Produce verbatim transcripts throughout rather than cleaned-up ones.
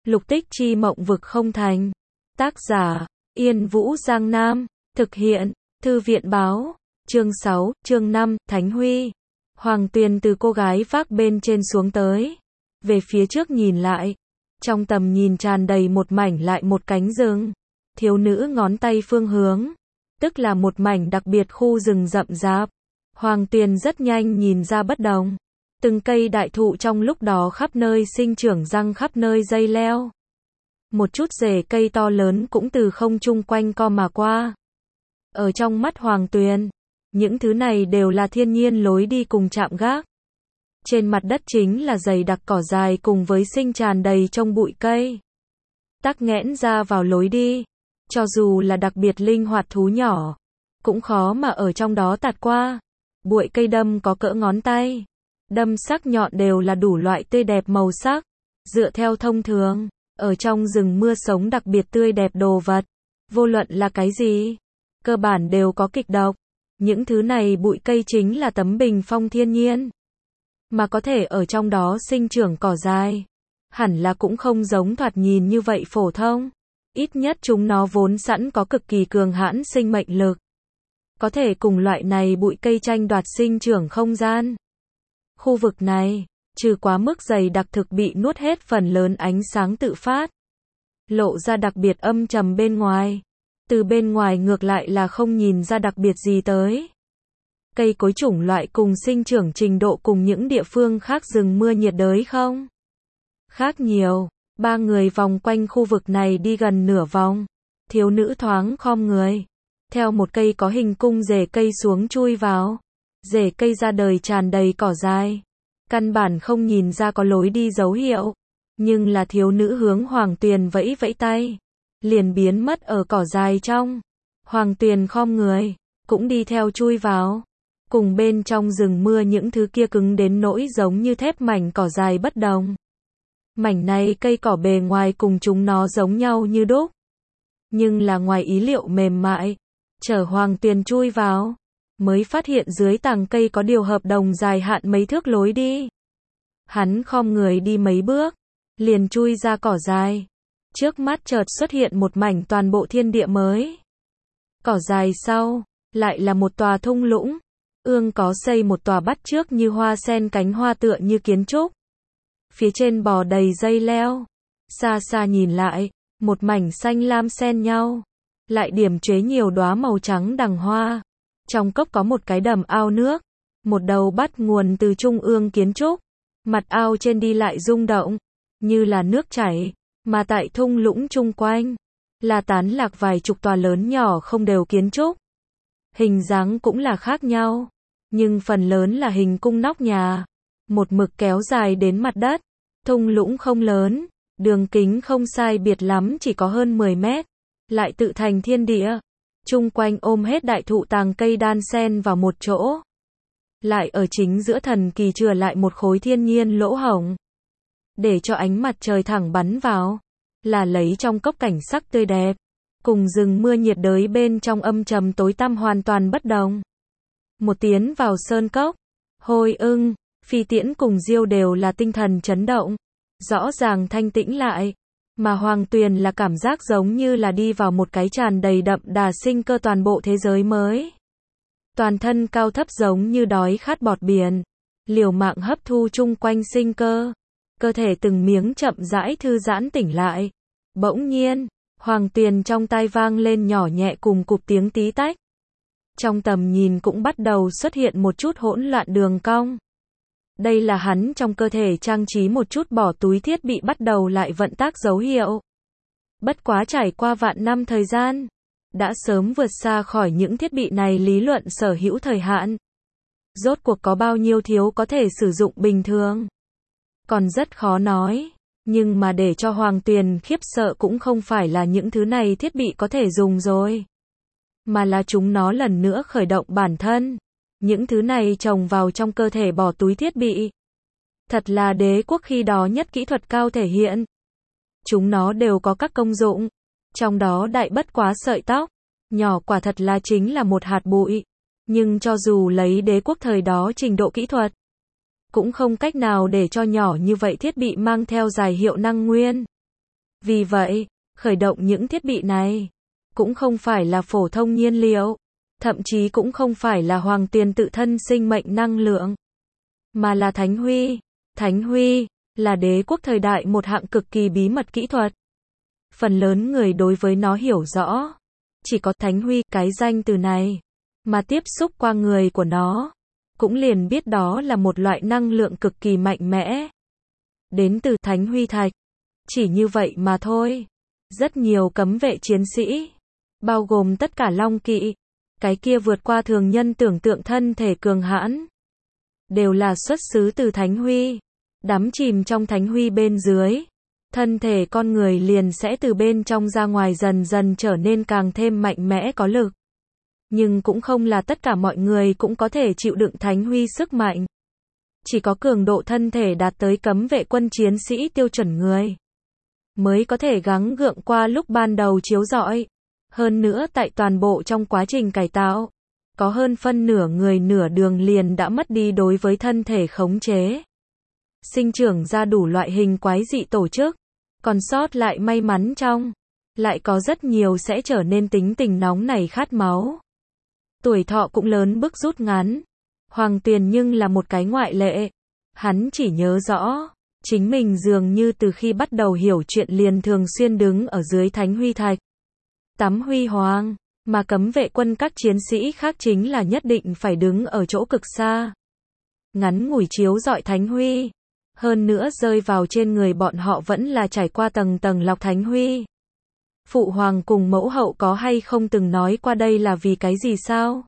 Lục tích chi mộng vực không thành. Tác giả, Yên Vũ Giang Nam. Thực hiện, Thư viện báo. Chương sáu, chương năm, Thánh Huy. Hoàng Tuyền từ cô gái vác bên trên xuống tới. Về phía trước nhìn lại. Trong tầm nhìn tràn đầy một mảnh lại một cánh rừng. Thiếu nữ ngón tay phương hướng. Tức là một mảnh đặc biệt khu rừng rậm rạp. Hoàng Tuyền rất nhanh nhìn ra bất đồng. Từng cây đại thụ trong lúc đó khắp nơi sinh trưởng răng khắp nơi dây leo. Một chút rễ cây to lớn cũng từ không trung quanh co mà qua. Ở trong mắt Hoàng Tuyền, những thứ này đều là thiên nhiên lối đi cùng chạm gác. Trên mặt đất chính là dày đặc cỏ dài cùng với sinh tràn đầy trong bụi cây. Tắc nghẽn ra vào lối đi. Cho dù là đặc biệt linh hoạt thú nhỏ, cũng khó mà ở trong đó tạt qua. Bụi cây đâm có cỡ ngón tay. Đâm sắc nhọn đều là đủ loại tươi đẹp màu sắc. Dựa theo thông thường, ở trong rừng mưa sống đặc biệt tươi đẹp đồ vật. Vô luận là cái gì, cơ bản đều có kịch độc. Những thứ này bụi cây chính là tấm bình phong thiên nhiên. Mà có thể ở trong đó sinh trưởng cỏ dài. Hẳn là cũng không giống thoạt nhìn như vậy phổ thông. Ít nhất chúng nó vốn sẵn có cực kỳ cường hãn sinh mệnh lực. Có thể cùng loại này bụi cây tranh đoạt sinh trưởng không gian. Khu vực này, trừ quá mức dày đặc thực bị nuốt hết phần lớn ánh sáng tự phát. Lộ ra đặc biệt âm trầm bên ngoài. Từ bên ngoài ngược lại là không nhìn ra đặc biệt gì tới. Cây cối chủng loại cùng sinh trưởng trình độ cùng những địa phương khác rừng mưa nhiệt đới không? Khác nhiều. Ba người vòng quanh khu vực này đi gần nửa vòng. Thiếu nữ thoáng khom người. Theo một cây có hình cung rễ cây xuống chui vào. Rễ cây ra đời tràn đầy cỏ dài. Căn bản không nhìn ra có lối đi dấu hiệu. Nhưng là thiếu nữ hướng Hoàng Tuyền vẫy vẫy tay. Liền biến mất ở cỏ dài trong. Hoàng Tuyền khom người. Cũng đi theo chui vào. Cùng bên trong rừng mưa những thứ kia cứng đến nỗi giống như thép mảnh cỏ dài bất đồng. Mảnh này cây cỏ bề ngoài cùng chúng nó giống nhau như đúc. Nhưng là ngoài ý liệu mềm mại. Chở Hoàng Tuyền chui vào. Mới phát hiện dưới tàng cây có điều hợp đồng dài hạn mấy thước lối đi. Hắn khom người đi mấy bước. Liền chui ra cỏ dài. Trước mắt chợt xuất hiện một mảnh toàn bộ thiên địa mới. Cỏ dài sau. Lại là một tòa thung lũng. Ương có xây một tòa bắt chước như hoa sen cánh hoa tựa như kiến trúc. Phía trên bò đầy dây leo. Xa xa nhìn lại, một mảnh xanh lam xen nhau. Lại điểm chế nhiều đóa màu trắng đằng hoa. Trong cốc có một cái đầm ao nước. Một đầu bắt nguồn từ trung ương kiến trúc. Mặt ao trên đi lại rung động. Như là nước chảy. Mà tại thung lũng chung quanh. Là tán lạc vài chục tòa lớn nhỏ không đều kiến trúc. Hình dáng cũng là khác nhau. Nhưng phần lớn là hình cung nóc nhà. Một mực kéo dài đến mặt đất. Thung lũng không lớn. Đường kính không sai biệt lắm chỉ có hơn mười mét. Lại tự thành thiên địa. Chung quanh ôm hết đại thụ tàng cây đan xen vào một chỗ. Lại ở chính giữa thần kỳ chừa lại một khối thiên nhiên lỗ hổng. Để cho ánh mặt trời thẳng bắn vào. Là lấy trong cốc cảnh sắc tươi đẹp. Cùng rừng mưa nhiệt đới bên trong âm trầm tối tăm hoàn toàn bất đồng. Một tiến vào sơn cốc. Hôi ưng, Phi Tiễn cùng Diêu đều là tinh thần chấn động. Rõ ràng thanh tĩnh lại. Mà Hoàng Tuyền là cảm giác giống như là đi vào một cái tràn đầy đậm đà sinh cơ toàn bộ thế giới mới. Toàn thân cao thấp giống như đói khát bọt biển. Liều mạng hấp thu chung quanh sinh cơ. Cơ thể từng miếng chậm rãi thư giãn tỉnh lại. Bỗng nhiên, Hoàng Tuyền trong tai vang lên nhỏ nhẹ cùng cụp tiếng tí tách. Trong tầm nhìn cũng bắt đầu xuất hiện một chút hỗn loạn đường cong. Đây là hắn trong cơ thể trang trí một chút bỏ túi thiết bị bắt đầu lại vận tác dấu hiệu. Bất quá trải qua vạn năm thời gian, đã sớm vượt xa khỏi những thiết bị này lý luận sở hữu thời hạn. Rốt cuộc có bao nhiêu thiếu có thể sử dụng bình thường. Còn rất khó nói. Nhưng mà để cho Hoàng Tuyền khiếp sợ cũng không phải là những thứ này thiết bị có thể dùng rồi. Mà là chúng nó lần nữa khởi động bản thân. Những thứ này trồng vào trong cơ thể bỏ túi thiết bị. Thật là đế quốc khi đó nhất kỹ thuật cao thể hiện. Chúng nó đều có các công dụng. Trong đó đại bất quá sợi tóc. Nhỏ quả thật là chính là một hạt bụi. Nhưng cho dù lấy đế quốc thời đó trình độ kỹ thuật. Cũng không cách nào để cho nhỏ như vậy thiết bị mang theo dài hiệu năng nguyên. Vì vậy, khởi động những thiết bị này cũng không phải là phổ thông nhiên liệu, thậm chí cũng không phải là hoàng tuyền tự thân sinh mệnh năng lượng, mà là Thánh Huy. Thánh Huy là đế quốc thời đại một hạng cực kỳ bí mật kỹ thuật. Phần lớn người đối với nó hiểu rõ. Chỉ có Thánh Huy, cái danh từ này, mà tiếp xúc qua người của nó, cũng liền biết đó là một loại năng lượng cực kỳ mạnh mẽ. Đến từ Thánh Huy Thạch. Chỉ như vậy mà thôi. Rất nhiều cấm vệ chiến sĩ, bao gồm tất cả Long Kỵ, cái kia vượt qua thường nhân tưởng tượng thân thể cường hãn, đều là xuất xứ từ Thánh Huy. Đắm chìm trong Thánh Huy bên dưới, thân thể con người liền sẽ từ bên trong ra ngoài dần dần trở nên càng thêm mạnh mẽ có lực. Nhưng cũng không là tất cả mọi người cũng có thể chịu đựng Thánh Huy sức mạnh. Chỉ có cường độ thân thể đạt tới cấm vệ quân chiến sĩ tiêu chuẩn người, mới có thể gắng gượng qua lúc ban đầu chiếu rọi. Hơn nữa tại toàn bộ trong quá trình cải tạo, có hơn phân nửa người nửa đường liền đã mất đi đối với thân thể khống chế. Sinh trưởng ra đủ loại hình quái dị tổ chức, còn sót lại may mắn trong, lại có rất nhiều sẽ trở nên tính tình nóng nảy khát máu. Tuổi thọ cũng lớn bước rút ngắn. Hoàng Tuyền nhưng là một cái ngoại lệ. Hắn chỉ nhớ rõ, chính mình dường như từ khi bắt đầu hiểu chuyện liền thường xuyên đứng ở dưới Thánh Huy Thạch, tắm huy hoàng, mà cấm vệ quân các chiến sĩ khác chính là nhất định phải đứng ở chỗ cực xa. Ngắn ngủi chiếu rọi Thánh Huy, hơn nữa rơi vào trên người bọn họ vẫn là trải qua tầng tầng lọc Thánh Huy. Phụ hoàng cùng mẫu hậu có hay không từng nói qua đây là vì cái gì sao?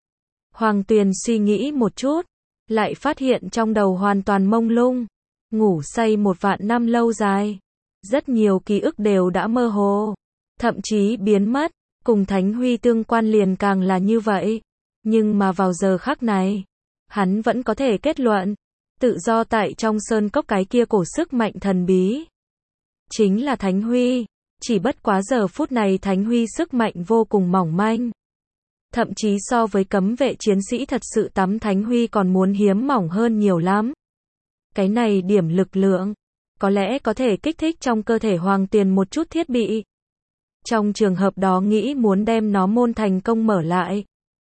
Hoàng Tuyền suy nghĩ một chút, lại phát hiện trong đầu hoàn toàn mông lung, ngủ say một vạn năm lâu dài. Rất nhiều ký ức đều đã mơ hồ, thậm chí biến mất, cùng Thánh Huy tương quan liền càng là như vậy. Nhưng mà vào giờ khắc này, hắn vẫn có thể kết luận, tự do tại trong sơn cốc cái kia cổ sức mạnh thần bí, chính là Thánh Huy. Chỉ bất quá giờ phút này Thánh Huy sức mạnh vô cùng mỏng manh. Thậm chí so với cấm vệ chiến sĩ thật sự tắm Thánh Huy còn muốn hiếm mỏng hơn nhiều lắm. Cái này điểm lực lượng, có lẽ có thể kích thích trong cơ thể Hoàng Tuyền một chút thiết bị. Trong trường hợp đó nghĩ muốn đem nó môn thành công mở lại,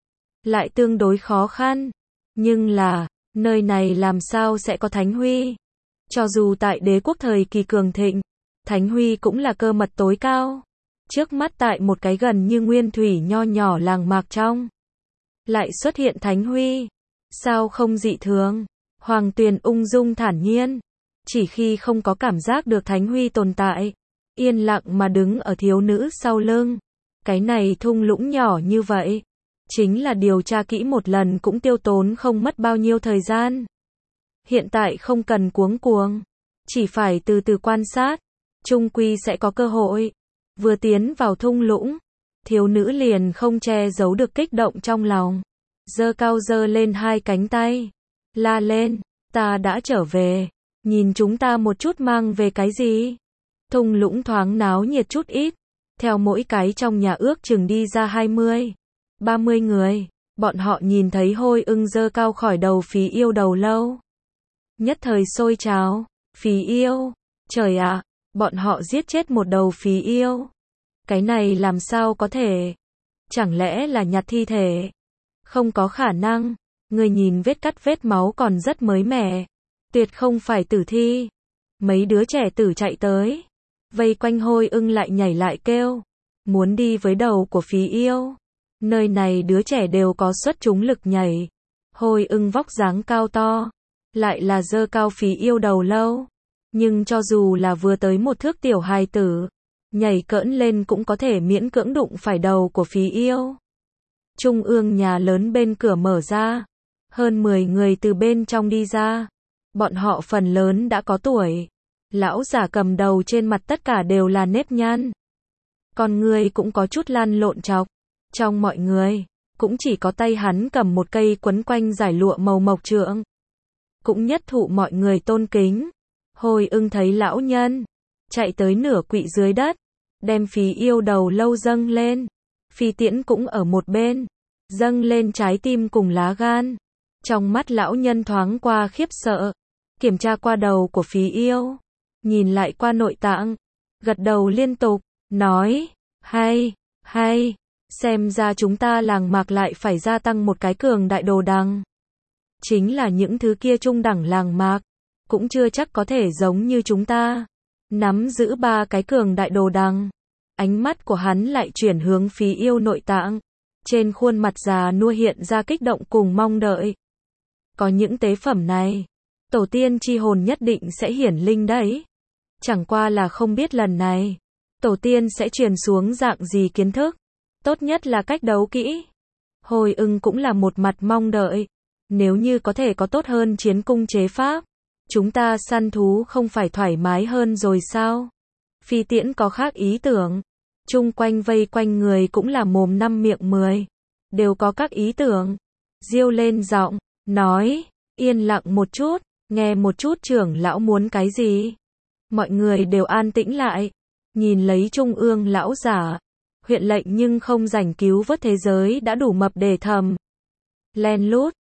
lại tương đối khó khăn. Nhưng là, nơi này làm sao sẽ có Thánh Huy? Cho dù tại đế quốc thời kỳ cường thịnh, Thánh Huy cũng là cơ mật tối cao. Trước mắt tại một cái gần như nguyên thủy nho nhỏ làng mạc trong, lại xuất hiện Thánh Huy. Sao không dị thường? Hoàng Tuyền ung dung thản nhiên. Chỉ khi không có cảm giác được Thánh Huy tồn tại, yên lặng mà đứng ở thiếu nữ sau lưng. Cái này thung lũng nhỏ như vậy, chính là điều tra kỹ một lần cũng tiêu tốn không mất bao nhiêu thời gian. Hiện tại không cần cuống cuồng, chỉ phải từ từ quan sát, chung quy sẽ có cơ hội. Vừa tiến vào thung lũng, thiếu nữ liền không che giấu được kích động trong lòng. Giơ cao giơ lên hai cánh tay, la lên, ta đã trở về, nhìn chúng ta một chút mang về cái gì? Thung lũng thoáng náo nhiệt chút ít, theo mỗi cái trong nhà ước chừng đi ra hai mươi, ba mươi người, bọn họ nhìn thấy Hôi Ưng giơ cao khỏi đầu Phí Yêu đầu lâu. Nhất thời sôi trào, Phí Yêu, trời ạ, bọn họ giết chết một đầu Phí Yêu. Cái này làm sao có thể? Chẳng lẽ là nhặt thi thể? Không có khả năng, người nhìn vết cắt vết máu còn rất mới mẻ. Tuyệt không phải tử thi. Mấy đứa trẻ tử chạy tới, vây quanh Hôi Ưng lại nhảy lại kêu, muốn đi với đầu của Phí Yêu. Nơi này đứa trẻ đều có xuất chúng lực nhảy. Hôi Ưng vóc dáng cao to, lại là giơ cao Phí Yêu đầu lâu. Nhưng cho dù là vừa tới một thước tiểu hài tử, nhảy cỡn lên cũng có thể miễn cưỡng đụng phải đầu của Phí Yêu. Trung ương nhà lớn bên cửa mở ra, hơn mười người từ bên trong đi ra. Bọn họ phần lớn đã có tuổi. Lão giả cầm đầu trên mặt tất cả đều là nếp nhăn. Con người cũng có chút lăn lộn chọc. Trong mọi người, cũng chỉ có tay hắn cầm một cây quấn quanh giải lụa màu mộc trượng. Cũng nhất thụ mọi người tôn kính. Hôi Ưng thấy lão nhân, chạy tới nửa quỵ dưới đất, đem Phí Yêu đầu lâu dâng lên. Phi Tiễn cũng ở một bên, dâng lên trái tim cùng lá gan. Trong mắt lão nhân thoáng qua khiếp sợ, kiểm tra qua đầu của Phí Yêu, nhìn lại qua nội tạng, gật đầu liên tục, nói, hay, hay, xem ra chúng ta làng mạc lại phải gia tăng một cái cường đại đồ đằng. Chính là những thứ kia trung đẳng làng mạc, cũng chưa chắc có thể giống như chúng ta, nắm giữ ba cái cường đại đồ đằng. Ánh mắt của hắn lại chuyển hướng Phí Yêu Nội Tạng, trên khuôn mặt già nua hiện ra kích động cùng mong đợi. Có những tế phẩm này, tổ tiên chi hồn nhất định sẽ hiển linh đấy. Chẳng qua là không biết lần này, tổ tiên sẽ truyền xuống dạng gì kiến thức, tốt nhất là cách đấu kỹ. Hồi Ưng cũng là một mặt mong đợi, nếu như có thể có tốt hơn chiến cung chế pháp, chúng ta săn thú không phải thoải mái hơn rồi sao? Phi Tiễn có khác ý tưởng, chung quanh vây quanh người cũng là mồm năm miệng mười, đều có các ý tưởng. Diêu lên giọng, nói, yên lặng một chút, nghe một chút trưởng lão muốn cái gì. Mọi người đều an tĩnh lại, nhìn lấy trung ương lão giả, huyện lệnh nhưng không rảnh cứu vớt thế giới đã đủ mập để thầm. Len lút,